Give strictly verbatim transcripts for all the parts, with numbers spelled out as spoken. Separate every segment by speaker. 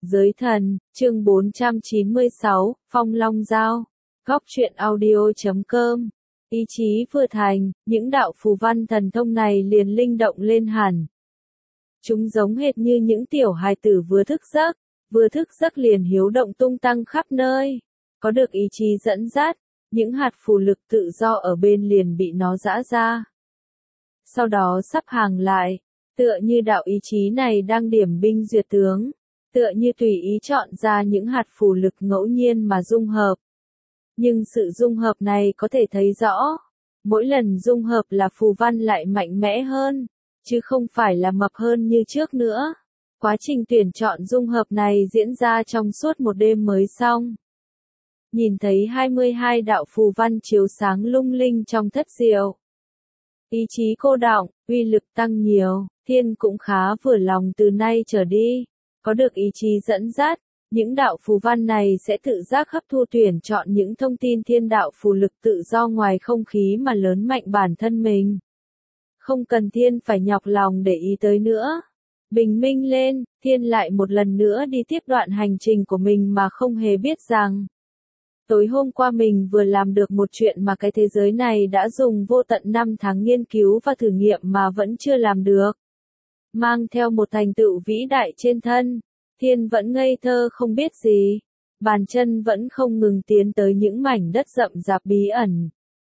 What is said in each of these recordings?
Speaker 1: Giới thần, chương bốn trăm chín mươi sáu, Phong Long Giao, góc truyện audio chấm com. Ý chí vừa thành, những đạo phù văn thần thông này liền linh động lên hẳn. Chúng giống hệt như những tiểu hài tử vừa thức giấc, vừa thức giấc liền hiếu động tung tăng khắp nơi. Có được ý chí dẫn dắt, những hạt phù lực tự do ở bên liền bị nó giã ra. Sau đó sắp hàng lại, tựa như đạo ý chí này đang điểm binh duyệt tướng, tựa như tùy ý chọn ra những hạt phù lực ngẫu nhiên mà dung hợp. Nhưng sự dung hợp này có thể thấy rõ, mỗi lần dung hợp là phù văn lại mạnh mẽ hơn, chứ không phải là mập hơn như trước nữa. Quá trình tuyển chọn dung hợp này diễn ra trong suốt một đêm mới xong. Nhìn thấy hai mươi hai đạo phù văn chiếu sáng lung linh trong thất diệu. Ý chí cô đọng, uy lực tăng nhiều, Thiên cũng khá vừa lòng từ nay trở đi. Có được ý chí dẫn dắt, những đạo phù văn này sẽ tự giác hấp thu tuyển chọn những thông tin thiên đạo phù lực tự do ngoài không khí mà lớn mạnh bản thân mình. Không cần Thiên phải nhọc lòng để ý tới nữa. Bình minh lên, Thiên lại một lần nữa đi tiếp đoạn hành trình của mình mà không hề biết rằng. Tối hôm qua mình vừa làm được một chuyện mà cái thế giới này đã dùng vô tận năm tháng nghiên cứu và thử nghiệm mà vẫn chưa làm được. Mang theo một thành tựu vĩ đại trên thân, Thiên vẫn ngây thơ không biết gì. Bàn chân vẫn không ngừng tiến tới những mảnh đất rậm rạp bí ẩn.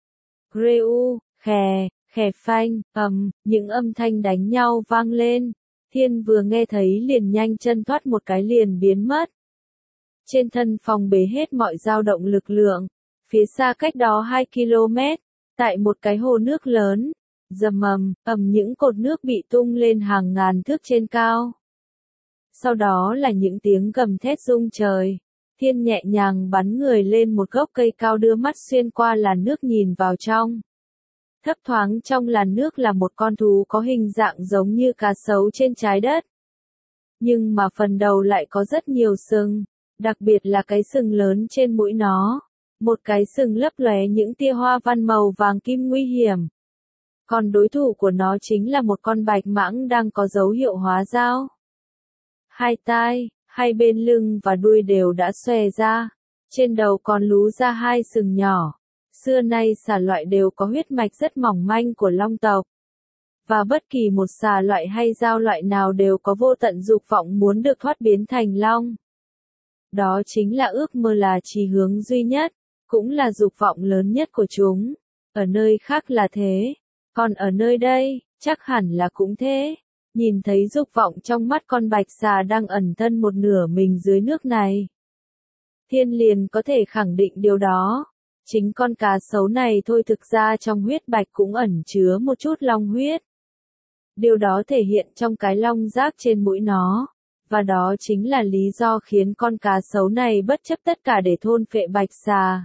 Speaker 1: Reu, khè, khè phanh, ầm, những âm thanh đánh nhau vang lên. Thiên vừa nghe thấy liền nhanh chân thoát một cái liền biến mất. Trên thân phòng bế hết mọi dao động lực lượng. Phía xa cách đó hai ki lô mét, tại một cái hồ nước lớn, rầm ầm, ầm những cột nước bị tung lên hàng ngàn thước trên cao. Sau đó là những tiếng gầm thét rung trời. Thiên nhẹ nhàng bắn người lên một gốc cây cao đưa mắt xuyên qua làn nước nhìn vào trong. Thấp thoáng trong làn nước là một con thú có hình dạng giống như cá sấu trên trái đất. Nhưng mà phần đầu lại có rất nhiều sừng, đặc biệt là cái sừng lớn trên mũi nó. Một cái sừng lấp lóe những tia hoa văn màu vàng kim nguy hiểm. Còn đối thủ của nó chính là một con bạch mãng đang có dấu hiệu hóa dao. Hai tai, hai bên lưng và đuôi đều đã xòe ra. Trên đầu còn lú ra hai sừng nhỏ. Xưa nay xà loại đều có huyết mạch rất mỏng manh của long tộc. Và bất kỳ một xà loại hay dao loại nào đều có vô tận dục vọng muốn được thoát biến thành long. Đó chính là ước mơ là chí hướng duy nhất, cũng là dục vọng lớn nhất của chúng. Ở nơi khác là thế, còn ở nơi đây, chắc hẳn là cũng thế. Nhìn thấy dục vọng trong mắt con bạch xà đang ẩn thân một nửa mình dưới nước này. Thiên liền có thể khẳng định điều đó. Chính con cá sấu này thôi thực ra trong huyết bạch cũng ẩn chứa một chút long huyết. Điều đó thể hiện trong cái long giác trên mũi nó. Và đó chính là lý do khiến con cá sấu này bất chấp tất cả để thôn phệ bạch xà.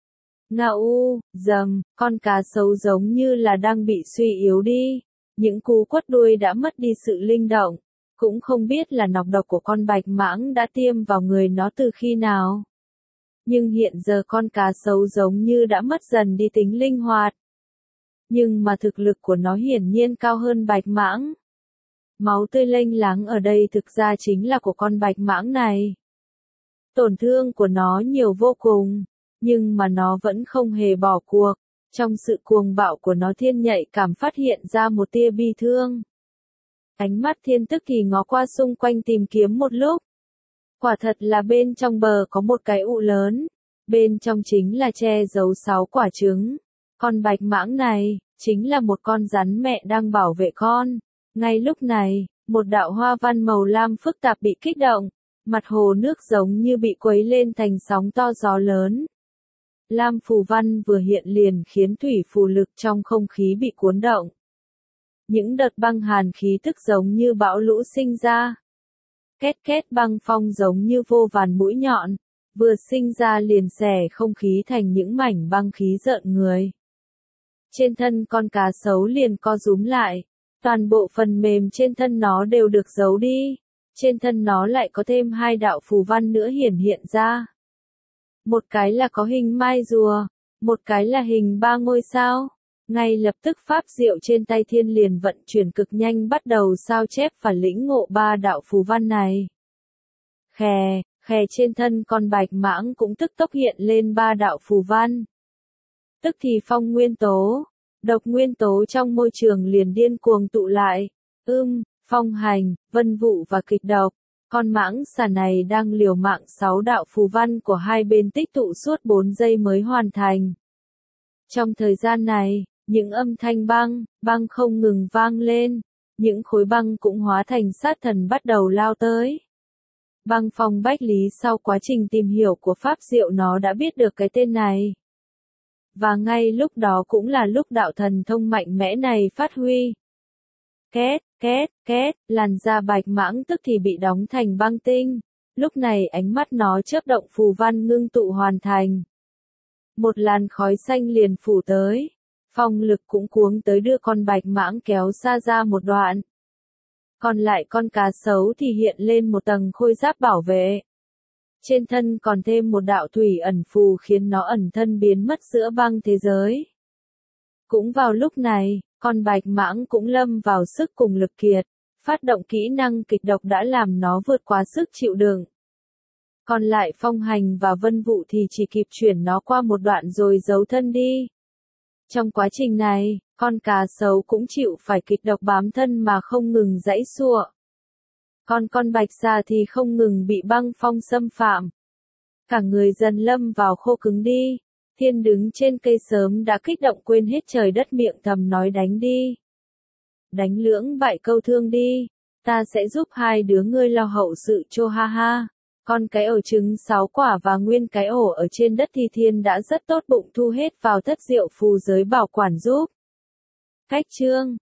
Speaker 1: Ngao, dầm, con cá sấu giống như là đang bị suy yếu đi. Những cú quất đuôi đã mất đi sự linh động. Cũng không biết là nọc độc của con bạch mãng đã tiêm vào người nó từ khi nào. Nhưng hiện giờ con cá sấu giống như đã mất dần đi tính linh hoạt. Nhưng mà thực lực của nó hiển nhiên cao hơn bạch mãng. Máu tươi lênh láng ở đây thực ra chính là của con bạch mãng này. Tổn thương của nó nhiều vô cùng, nhưng mà nó vẫn không hề bỏ cuộc. Trong sự cuồng bạo của nó Thiên nhạy cảm phát hiện ra một tia bi thương. Ánh mắt Thiên tức thì ngó qua xung quanh tìm kiếm một lúc. Quả thật là bên trong bờ có một cái ụ lớn. Bên trong chính là che giấu sáu quả trứng. Con bạch mãng này, chính là một con rắn mẹ đang bảo vệ con. Ngay lúc này, một đạo hoa văn màu lam phức tạp bị kích động. Mặt hồ nước giống như bị quấy lên thành sóng to gió lớn. Lam phù văn vừa hiện liền khiến thủy phù lực trong không khí bị cuốn động. Những đợt băng hàn khí tức giống như bão lũ sinh ra. Két két băng phong giống như vô vàn mũi nhọn, vừa sinh ra liền xẻ không khí thành những mảnh băng khí rợn người. Trên thân con cá sấu liền co rúm lại, toàn bộ phần mềm trên thân nó đều được giấu đi, trên thân nó lại có thêm hai đạo phù văn nữa hiển hiện ra. Một cái là có hình mai rùa, một cái là hình ba ngôi sao. Ngay lập tức pháp diệu trên tay Thiên liền vận chuyển cực nhanh bắt đầu sao chép và lĩnh ngộ ba đạo phù văn này. Khè, khè trên thân con bạch mãng cũng tức tốc hiện lên ba đạo phù văn. Tức thì phong nguyên tố, độc nguyên tố trong môi trường liền điên cuồng tụ lại. Ưm, phong hành, vân vụ và kịch độc. Con mãng xà này đang liều mạng sáu đạo phù văn của hai bên tích tụ suốt bốn giây mới hoàn thành. Trong thời gian này, những âm thanh băng, băng không ngừng vang lên, những khối băng cũng hóa thành sát thần bắt đầu lao tới. Băng phong bách lý sau quá trình tìm hiểu của Pháp Diệu nó đã biết được cái tên này. Và ngay lúc đó cũng là lúc đạo thần thông mạnh mẽ này phát huy. Két, két, két, làn da bạch mãng tức thì bị đóng thành băng tinh. Lúc này ánh mắt nó chớp động phù văn ngưng tụ hoàn thành. Một làn khói xanh liền phủ tới. Phong lực cũng cuống tới đưa con bạch mãng kéo xa ra một đoạn. Còn lại con cá sấu thì hiện lên một tầng khôi giáp bảo vệ. Trên thân còn thêm một đạo thủy ẩn phù khiến nó ẩn thân biến mất giữa băng thế giới. Cũng vào lúc này, con bạch mãng cũng lâm vào sức cùng lực kiệt. Phát động kỹ năng kịch độc đã làm nó vượt quá sức chịu đựng. Còn lại phong hành và vân vụ thì chỉ kịp chuyển nó qua một đoạn rồi giấu thân đi. Trong quá trình này, con cá sấu cũng chịu phải kịch độc bám thân mà không ngừng giãy giụa. Còn con bạch xà thì không ngừng bị băng phong xâm phạm. Cả người dần lâm vào khô cứng đi. Thiên đứng trên cây sớm đã kích động quên hết trời đất miệng thầm nói đánh đi. Đánh lưỡng bại câu thương đi. Ta sẽ giúp hai đứa ngươi lo hậu sự cho ha ha. Con cái ổ trứng sáu quả và nguyên cái ổ ở trên đất thì thiên đã rất tốt bụng thu hết vào thất diệu phù giới bảo quản giúp. Cách chương